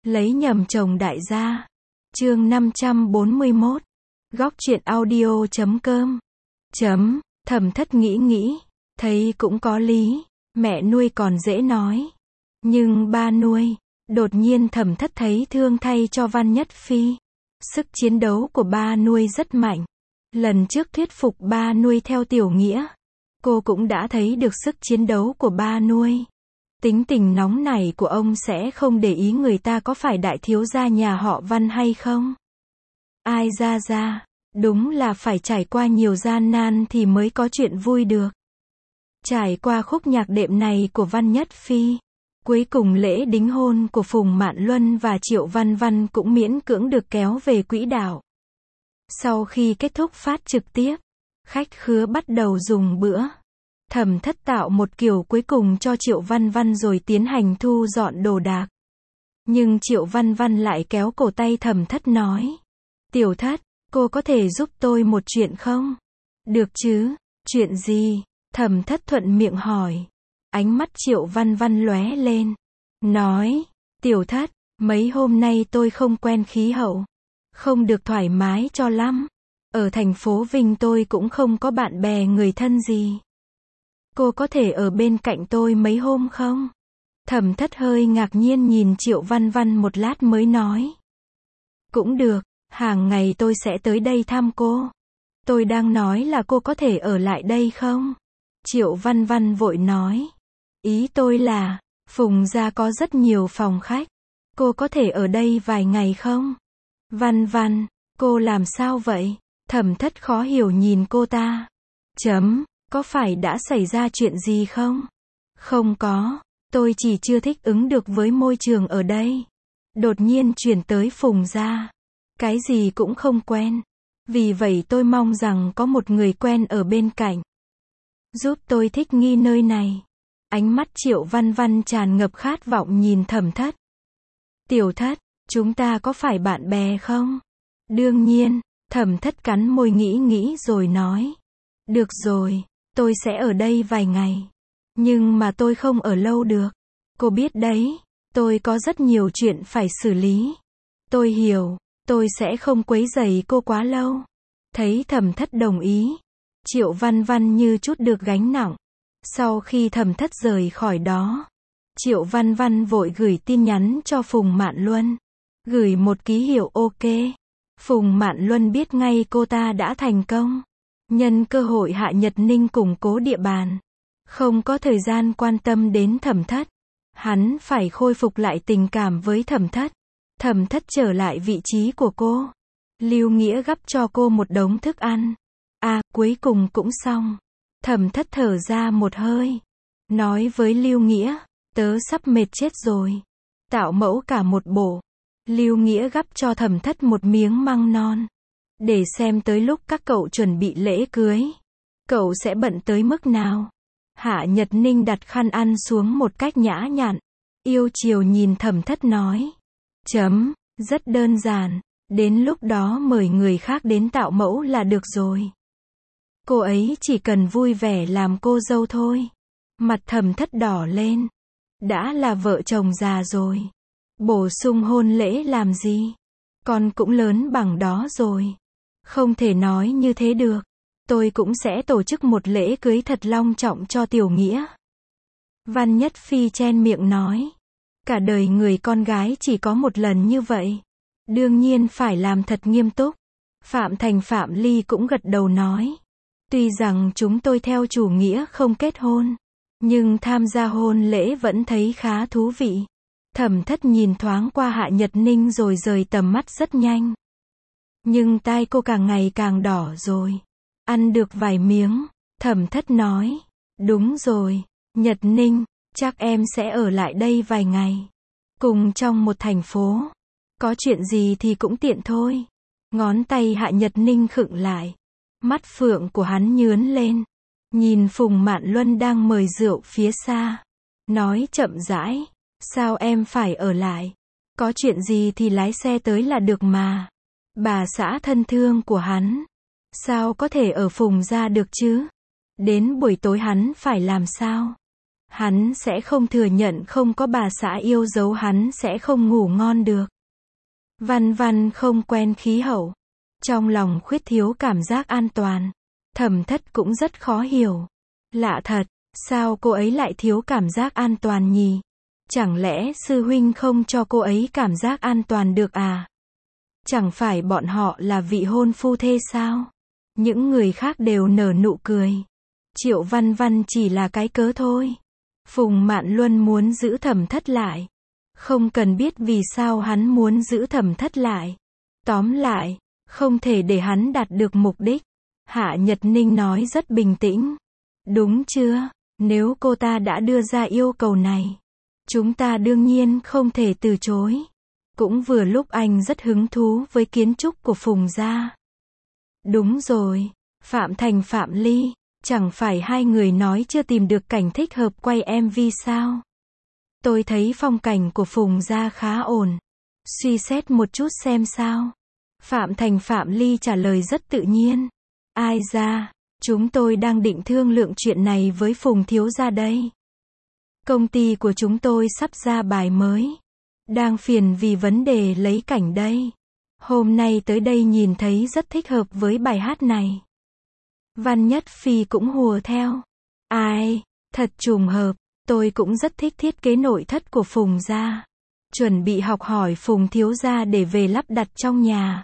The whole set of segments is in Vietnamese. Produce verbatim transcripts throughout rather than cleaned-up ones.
Lấy nhầm chồng đại gia. Chương năm trăm bốn mươi mốt. Góc truyện audio chấm com. Chấm, Thẩm Thất nghĩ nghĩ, thấy cũng có lý, mẹ nuôi còn dễ nói. Nhưng ba nuôi, đột nhiên Thẩm Thất thấy thương thay cho Văn Nhất Phi. Sức chiến đấu của ba nuôi rất mạnh. Lần trước thuyết phục ba nuôi theo Tiểu Nghĩa, cô cũng đã thấy được sức chiến đấu của ba nuôi. Tính tình nóng nảy của ông sẽ không để ý người ta có phải đại thiếu gia nhà họ Văn hay không. Ai ra ra, đúng là phải trải qua nhiều gian nan thì mới có chuyện vui được. Trải qua khúc nhạc đệm này của Văn Nhất Phi, cuối cùng lễ đính hôn của Phùng Mạn Luân và Triệu Văn Văn cũng miễn cưỡng được kéo về quỹ đạo. Sau khi kết thúc phát trực tiếp, khách khứa bắt đầu dùng bữa. Thẩm Thất tạo một kiểu cuối cùng cho Triệu Văn Văn rồi tiến hành thu dọn đồ đạc. Nhưng Triệu Văn Văn lại kéo cổ tay Thẩm Thất nói: Tiểu Thất, cô có thể giúp tôi một chuyện không? Được chứ, chuyện gì? Thẩm Thất thuận miệng hỏi. Ánh mắt Triệu Văn Văn lóe lên. Nói, Tiểu Thất, mấy hôm nay tôi không quen khí hậu. Không được thoải mái cho lắm. Ở thành phố Vinh tôi cũng không có bạn bè người thân gì. Cô có thể ở bên cạnh tôi mấy hôm không? Thẩm Thất hơi ngạc nhiên nhìn Triệu Văn Văn một lát mới nói. Cũng được, hàng ngày tôi sẽ tới đây thăm cô. Tôi đang nói là cô có thể ở lại đây không? Triệu Văn Văn vội nói. Ý tôi là, Phùng gia có rất nhiều phòng khách. Cô có thể ở đây vài ngày không? Văn Văn, cô làm sao vậy? Thẩm Thất khó hiểu nhìn cô ta. Chấm, có phải đã xảy ra chuyện gì không? Không có, tôi chỉ chưa thích ứng được với môi trường ở đây. Đột nhiên chuyển tới Phùng gia. Cái gì cũng không quen. Vì vậy tôi mong rằng có một người quen ở bên cạnh. Giúp tôi thích nghi nơi này. Ánh mắt Triệu Văn Văn tràn ngập khát vọng nhìn Thẩm Thất. Tiểu Thất, chúng ta có phải bạn bè không? Đương nhiên, Thẩm Thất cắn môi nghĩ nghĩ rồi nói. Được rồi, tôi sẽ ở đây vài ngày. Nhưng mà tôi không ở lâu được. Cô biết đấy, tôi có rất nhiều chuyện phải xử lý. Tôi hiểu, tôi sẽ không quấy rầy cô quá lâu. Thấy Thẩm Thất đồng ý, Triệu Văn Văn như chút được gánh nặng. Sau khi Thẩm Thất rời khỏi đó, Triệu Văn Văn vội gửi tin nhắn cho Phùng Mạn Luân. Gửi một ký hiệu ok. Phùng Mạn Luân biết ngay cô ta đã thành công. Nhân cơ hội Hạ Nhật Ninh củng cố địa bàn. Không có thời gian quan tâm đến Thẩm Thất. Hắn phải khôi phục lại tình cảm với Thẩm Thất. Thẩm Thất trở lại vị trí của cô. Lưu Nghĩa gắp cho cô một đống thức ăn. À, cuối cùng cũng xong. Thẩm Thất thở ra một hơi. Nói với Lưu Nghĩa, tớ sắp mệt chết rồi. Tạo mẫu cả một bộ. Lưu Nghĩa gắp cho Thẩm Thất một miếng măng non. Để xem tới lúc các cậu chuẩn bị lễ cưới, cậu sẽ bận tới mức nào. Hạ Nhật Ninh đặt khăn ăn xuống một cách nhã nhặn. Yêu chiều nhìn Thẩm Thất nói. Chấm, rất đơn giản. Đến lúc đó mời người khác đến tạo mẫu là được rồi. Cô ấy chỉ cần vui vẻ làm cô dâu thôi. Mặt Thẩm Thất đỏ lên. Đã là vợ chồng già rồi. Bổ sung hôn lễ làm gì? Con cũng lớn bằng đó rồi. Không thể nói như thế được. Tôi cũng sẽ tổ chức một lễ cưới thật long trọng cho Tiểu Nghĩa. Văn Nhất Phi chen miệng nói. Cả đời người con gái chỉ có một lần như vậy. Đương nhiên phải làm thật nghiêm túc. Phạm Thành Phạm Ly cũng gật đầu nói. Tuy rằng chúng tôi theo chủ nghĩa không kết hôn, nhưng tham gia hôn lễ vẫn thấy khá thú vị. Thẩm Thất nhìn thoáng qua Hạ Nhật Ninh rồi rời tầm mắt rất nhanh. Nhưng tai cô càng ngày càng đỏ rồi. Ăn được vài miếng, Thẩm Thất nói. Đúng rồi, Nhật Ninh, chắc em sẽ ở lại đây vài ngày. Cùng trong một thành phố. Có chuyện gì thì cũng tiện thôi. Ngón tay Hạ Nhật Ninh khựng lại. Mắt phượng của hắn nhướn lên. Nhìn Phùng Mạn Luân đang mời rượu phía xa. Nói chậm rãi. Sao em phải ở lại? Có chuyện gì thì lái xe tới là được mà. Bà xã thân thương của hắn. Sao có thể ở Phùng gia được chứ? Đến buổi tối hắn phải làm sao? Hắn sẽ không thừa nhận không có bà xã yêu dấu, hắn sẽ không ngủ ngon được. Văn Văn không quen khí hậu. Trong lòng khuyết thiếu cảm giác an toàn. Thẩm Thất cũng rất khó hiểu. Lạ thật, sao cô ấy lại thiếu cảm giác an toàn nhỉ? Chẳng lẽ sư huynh không cho cô ấy cảm giác an toàn được à? Chẳng phải bọn họ là vị hôn phu thê sao? Những người khác đều nở nụ cười. Triệu Văn Văn chỉ là cái cớ thôi. Phùng Mạn Luân muốn giữ Thẩm Thất lại. Không cần biết vì sao hắn muốn giữ Thẩm Thất lại. Tóm lại, không thể để hắn đạt được mục đích. Hạ Nhật Ninh nói rất bình tĩnh. Đúng chưa? Nếu cô ta đã đưa ra yêu cầu này, chúng ta đương nhiên không thể từ chối. Cũng vừa lúc anh rất hứng thú với kiến trúc của Phùng gia. Đúng rồi, Phạm Thành Phạm Ly, chẳng phải hai người nói chưa tìm được cảnh thích hợp quay em vê sao? Tôi thấy phong cảnh của Phùng gia khá ổn. Suy xét một chút xem sao. Phạm Thành Phạm Ly trả lời rất tự nhiên. Ai ra, chúng tôi đang định thương lượng chuyện này với Phùng thiếu gia đây. Công ty của chúng tôi sắp ra bài mới. Đang phiền vì vấn đề lấy cảnh đây. Hôm nay tới đây nhìn thấy rất thích hợp với bài hát này. Văn Nhất Phi cũng hùa theo. Ai, thật trùng hợp, tôi cũng rất thích thiết kế nội thất của Phùng gia. Chuẩn bị học hỏi Phùng thiếu gia để về lắp đặt trong nhà.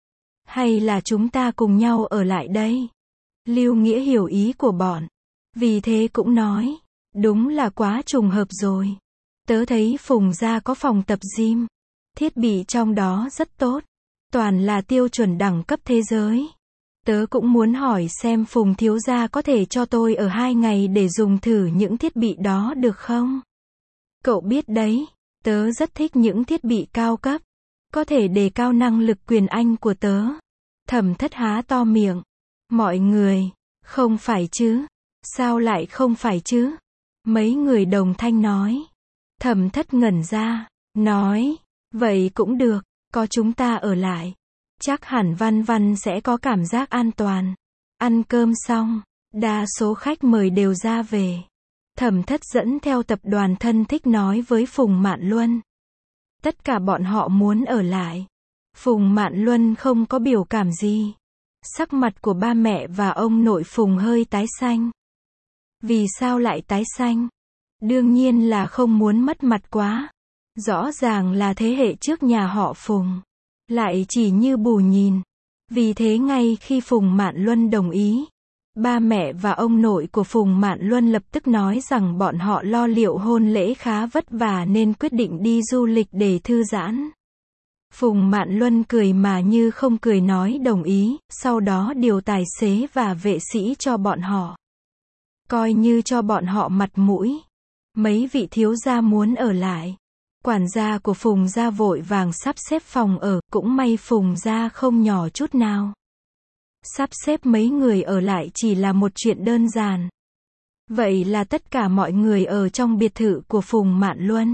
Hay là chúng ta cùng nhau ở lại đây? Lưu Nghĩa hiểu ý của bọn. Vì thế cũng nói, đúng là quá trùng hợp rồi. Tớ thấy Phùng gia có phòng tập gym. Thiết bị trong đó rất tốt. Toàn là tiêu chuẩn đẳng cấp thế giới. Tớ cũng muốn hỏi xem Phùng thiếu gia có thể cho tôi ở hai ngày để dùng thử những thiết bị đó được không? Cậu biết đấy, tớ rất thích những thiết bị cao cấp. Có thể đề cao năng lực quyền Anh của tớ. Thẩm Thất há to miệng. Mọi người, không phải chứ? Sao lại không phải chứ? Mấy người đồng thanh nói. Thẩm Thất ngẩn ra, nói, vậy cũng được, có chúng ta ở lại. Chắc hẳn Văn Văn sẽ có cảm giác an toàn. Ăn cơm xong, đa số khách mời đều ra về. Thẩm Thất dẫn theo tập đoàn thân thích nói với Phùng Mạn Luân. Tất cả bọn họ muốn ở lại. Phùng Mạn Luân không có biểu cảm gì. Sắc mặt của ba mẹ và ông nội Phùng hơi tái xanh. Vì sao lại tái xanh? Đương nhiên là không muốn mất mặt quá. Rõ ràng là thế hệ trước nhà họ Phùng. Lại chỉ như bù nhìn. Vì thế ngay khi Phùng Mạn Luân đồng ý, ba mẹ và ông nội của Phùng Mạn Luân lập tức nói rằng bọn họ lo liệu hôn lễ khá vất vả nên quyết định đi du lịch để thư giãn. Phùng Mạn Luân cười mà như không cười nói đồng ý, sau đó điều tài xế và vệ sĩ cho bọn họ. Coi như cho bọn họ mặt mũi. Mấy vị thiếu gia muốn ở lại. Quản gia của Phùng gia vội vàng sắp xếp phòng ở, cũng may Phùng gia không nhỏ chút nào. Sắp xếp mấy người ở lại chỉ là một chuyện đơn giản. Vậy là tất cả mọi người ở trong biệt thự của Phùng Mạn Luân.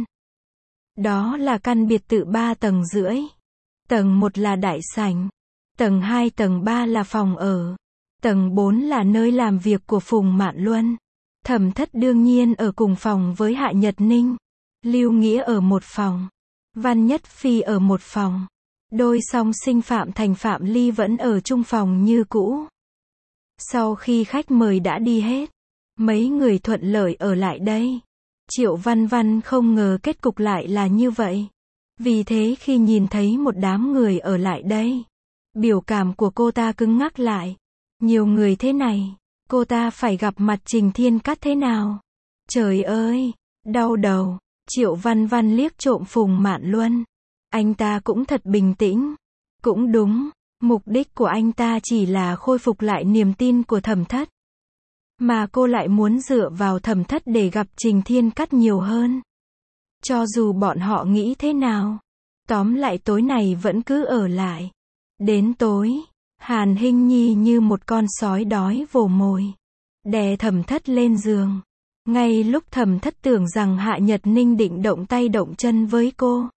Đó là căn biệt thự ba tầng rưỡi. Tầng một là đại sảnh. Tầng hai tầng ba là phòng ở. Tầng bốn là nơi làm việc của Phùng Mạn Luân. Thẩm Thất đương nhiên ở cùng phòng với Hạ Nhật Ninh. Lưu Nghĩa ở một phòng. Văn Nhất Phi ở một phòng. Đôi song sinh Phạm Thành Phạm Ly vẫn ở chung phòng như cũ. Sau khi khách mời đã đi hết, mấy người thuận lợi ở lại đây. Triệu Văn Văn không ngờ kết cục lại là như vậy. Vì thế khi nhìn thấy một đám người ở lại đây, biểu cảm của cô ta cứng ngắc lại. Nhiều người thế này, cô ta phải gặp mặt Trình Thiên Cát thế nào? Trời ơi, đau đầu. Triệu Văn Văn liếc trộm Phùng Mạn Luân. Anh ta cũng thật bình tĩnh. Cũng đúng, mục đích của anh ta chỉ là khôi phục lại niềm tin của Thẩm Thất. Mà cô lại muốn dựa vào Thẩm Thất để gặp Trình Thiên Cát nhiều hơn. Cho dù bọn họ nghĩ thế nào, tóm lại tối này vẫn cứ ở lại. Đến tối, Hàn Hinh Nhi như một con sói đói vồ mồi, đè Thẩm Thất lên giường. Ngay lúc Thẩm Thất tưởng rằng Hạ Nhật Ninh định động tay động chân với cô,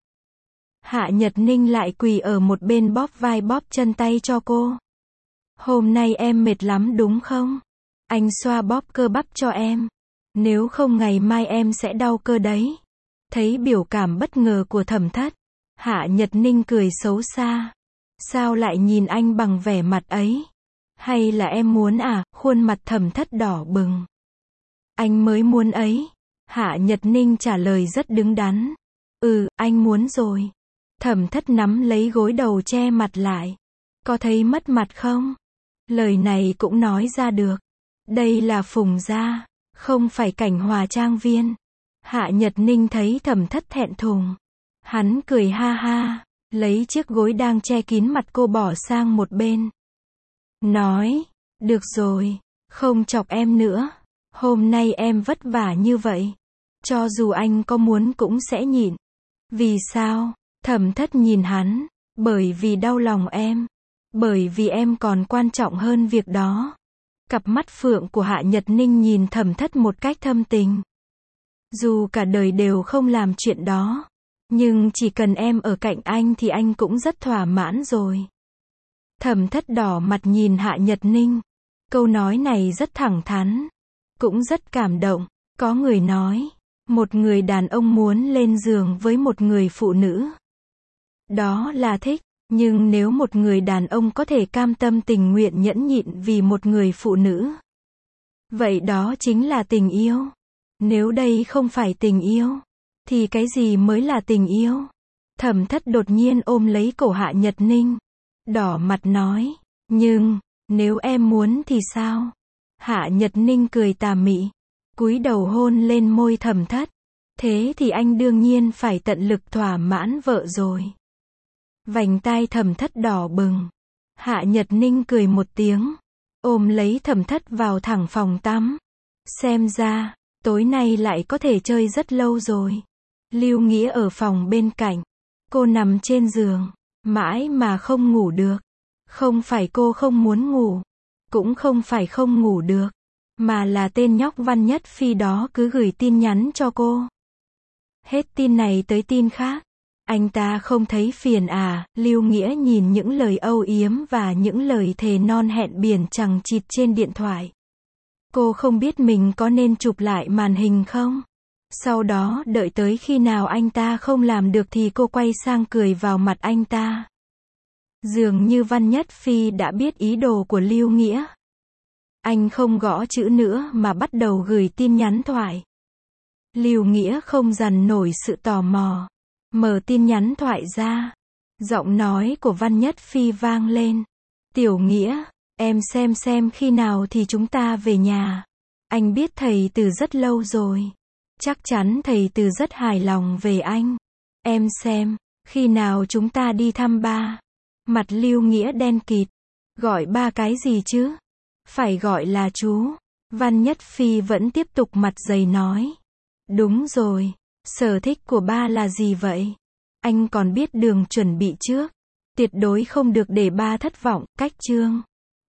Hạ Nhật Ninh lại quỳ ở một bên bóp vai bóp chân tay cho cô. Hôm nay em mệt lắm đúng không? Anh xoa bóp cơ bắp cho em. Nếu không ngày mai em sẽ đau cơ đấy. Thấy biểu cảm bất ngờ của Thẩm Thất, Hạ Nhật Ninh cười xấu xa. Sao lại nhìn anh bằng vẻ mặt ấy? Hay là em muốn à? Khuôn mặt Thẩm Thất đỏ bừng. Anh mới muốn ấy. Hạ Nhật Ninh trả lời rất đứng đắn. Ừ, anh muốn rồi. Thẩm Thất nắm lấy gối đầu che mặt lại. Có thấy mất mặt không? Lời này cũng nói ra được. Đây là Phùng gia, không phải Cảnh Hòa trang viên. Hạ Nhật Ninh thấy Thẩm Thất thẹn thùng. Hắn cười ha ha, lấy chiếc gối đang che kín mặt cô bỏ sang một bên. Nói, được rồi, không chọc em nữa. Hôm nay em vất vả như vậy. Cho dù anh có muốn cũng sẽ nhịn. Vì sao? Thẩm Thất nhìn hắn. Bởi vì đau lòng em. Bởi vì em còn quan trọng hơn việc đó. Cặp mắt phượng của Hạ Nhật Ninh nhìn Thẩm Thất một cách thâm tình. Dù cả đời đều không làm chuyện đó, nhưng chỉ cần em ở cạnh anh thì anh cũng rất thỏa mãn rồi. Thẩm Thất đỏ mặt nhìn Hạ Nhật Ninh. Câu nói này rất thẳng thắn, cũng rất cảm động. Có người nói, một người đàn ông muốn lên giường với một người phụ nữ, đó là thích. Nhưng nếu một người đàn ông có thể cam tâm tình nguyện nhẫn nhịn vì một người phụ nữ, vậy đó chính là tình yêu. Nếu đây không phải tình yêu, thì cái gì mới là tình yêu? Thẩm Thất đột nhiên ôm lấy cổ Hạ Nhật Ninh, đỏ mặt nói, nhưng, nếu em muốn thì sao? Hạ Nhật Ninh cười tà mị, cúi đầu hôn lên môi Thẩm Thất. Thế thì anh đương nhiên phải tận lực thỏa mãn vợ rồi. Vành tai Thẩm Thất đỏ bừng. Hạ Nhật Ninh cười một tiếng, ôm lấy Thẩm Thất vào thẳng phòng tắm. Xem ra, tối nay lại có thể chơi rất lâu rồi. Lưu Nghĩa ở phòng bên cạnh. Cô nằm trên giường, mãi mà không ngủ được. Không phải cô không muốn ngủ, cũng không phải không ngủ được, mà là tên nhóc Văn Nhất Phi đó cứ gửi tin nhắn cho cô. Hết tin này tới tin khác. Anh ta không thấy phiền à? Lưu Nghĩa nhìn những lời âu yếm và những lời thề non hẹn biển chằng chịt trên điện thoại. Cô không biết mình có nên chụp lại màn hình không? Sau đó đợi tới khi nào anh ta không làm được thì cô quay sang cười vào mặt anh ta. Dường như Văn Nhất Phi đã biết ý đồ của Lưu Nghĩa. Anh không gõ chữ nữa mà bắt đầu gửi tin nhắn thoại. Lưu Nghĩa không dằn nổi sự tò mò. Mở tin nhắn thoại ra. Giọng nói của Văn Nhất Phi vang lên. Tiểu Nghĩa, em xem xem khi nào thì chúng ta về nhà. Anh biết thầy từ rất lâu rồi. Chắc chắn thầy từ rất hài lòng về anh. Em xem, khi nào chúng ta đi thăm ba. Mặt Lưu Nghĩa đen kịt. Gọi ba cái gì chứ? Phải gọi là chú. Văn Nhất Phi vẫn tiếp tục mặt dày nói. Đúng rồi. Sở thích của ba là gì vậy? Anh còn biết đường chuẩn bị trước. Tuyệt đối không được để ba thất vọng. Cách chương